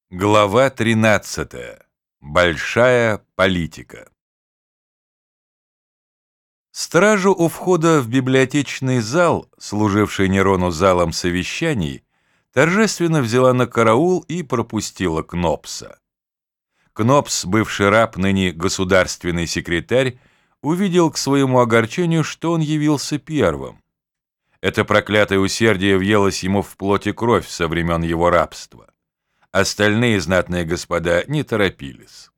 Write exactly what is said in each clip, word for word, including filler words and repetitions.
Глава тринадцатая. Большая политика. Стражу у входа в библиотечный зал, служивший Нерону залом совещаний, торжественно взяла на караул и пропустила Кнопса. Кнопс, бывший раб, ныне государственный секретарь, увидел к своему огорчению, что он явился первым. Это проклятое усердие въелось ему в плоть и кровь со времен его рабства. Остальные знатные господа не торопились.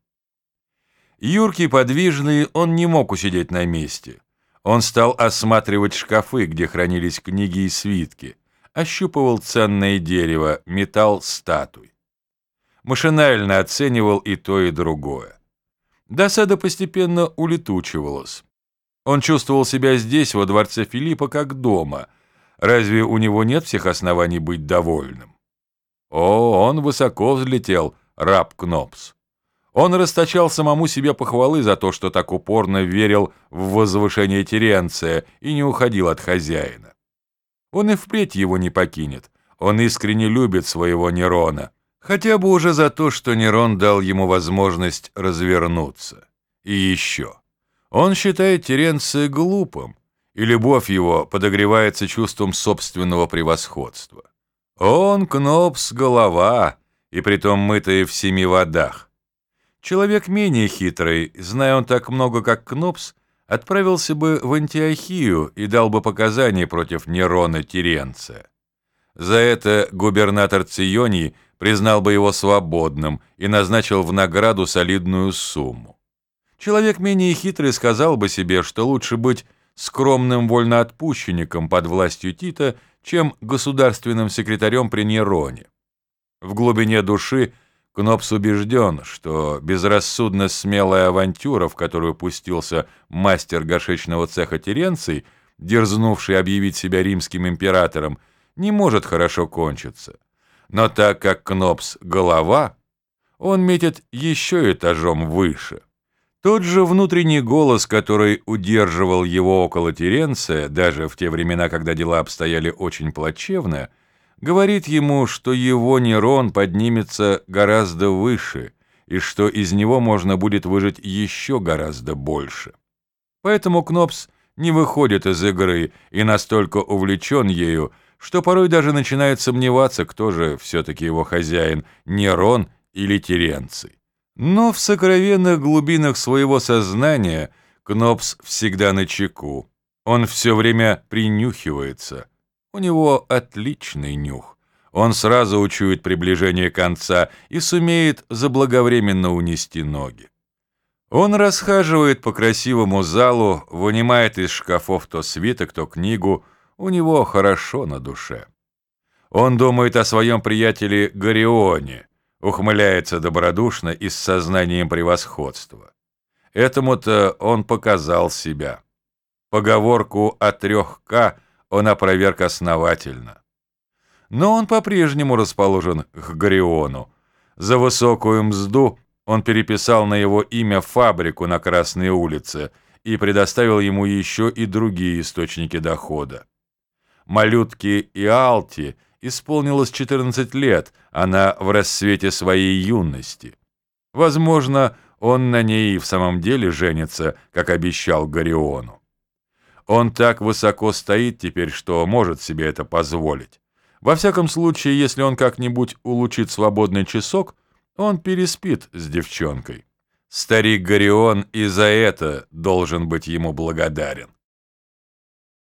Юркий, подвижный, он не мог усидеть на месте. Он стал осматривать шкафы, где хранились книги и свитки, ощупывал ценное дерево, металл статуй. Машинально оценивал и то, и другое. Досада постепенно улетучивалась. Он чувствовал себя здесь, во дворце Филиппа, как дома. Разве у него нет всех оснований быть довольным? О, он высоко взлетел, раб Кнопс. Он расточал самому себе похвалы за то, что так упорно верил в возвышение Теренция и не уходил от хозяина. Он и впредь его не покинет. Он искренне любит своего Нерона, хотя бы уже за то, что Нерон дал ему возможность развернуться. И еще. Он считает Теренция глупым, и любовь его подогревается чувством собственного превосходства. Он, Кнопс, голова, и притом мытая в семи водах. Человек менее хитрый, зная он так много, как Кнопс, отправился бы в Антиохию и дал бы показания против Нерона Теренция. За это губернатор Ционий признал бы его свободным и назначил в награду солидную сумму. Человек менее хитрый сказал бы себе, что лучше быть скромным вольноотпущенником под властью Тита, чем государственным секретарем при Нероне. В глубине души Кнопс убежден, что безрассудно смелая авантюра, в которую пустился мастер горшечного цеха Теренций, дерзнувший объявить себя римским императором, не может хорошо кончиться. Но так как Кнопс — голова, он метит еще этажом выше. Тот же внутренний голос, который удерживал его около Теренция, даже в те времена, когда дела обстояли очень плачевно, говорит ему, что его Нерон поднимется гораздо выше, и что из него можно будет выжать еще гораздо больше. Поэтому Кнопс не выходит из игры и настолько увлечен ею, что порой даже начинает сомневаться, кто же все-таки его хозяин, Нерон или Теренций. Но в сокровенных глубинах своего сознания Кнопс всегда начеку. Он все время принюхивается. У него отличный нюх. Он сразу учует приближение конца и сумеет заблаговременно унести ноги. Он расхаживает по красивому залу, вынимает из шкафов то свиток, то книгу. У него хорошо на душе. Он думает о своем приятеле Горионе, ухмыляется добродушно и с сознанием превосходства. Этому-то он показал себя. Поговорку о трех «К» он опроверг основательно. Но он по-прежнему расположен к Гориону. За высокую мзду он переписал на его имя фабрику на Красной улице и предоставил ему еще и другие источники дохода. Малютке Иалти исполнилось четырнадцать лет, она в расцвете своей юности. Возможно, он на ней и в самом деле женится, как обещал Гориону. Он так высоко стоит теперь, что может себе это позволить. Во всяком случае, если он как-нибудь улучит свободный часок, он переспит с девчонкой. Старик Горион и за это должен быть ему благодарен.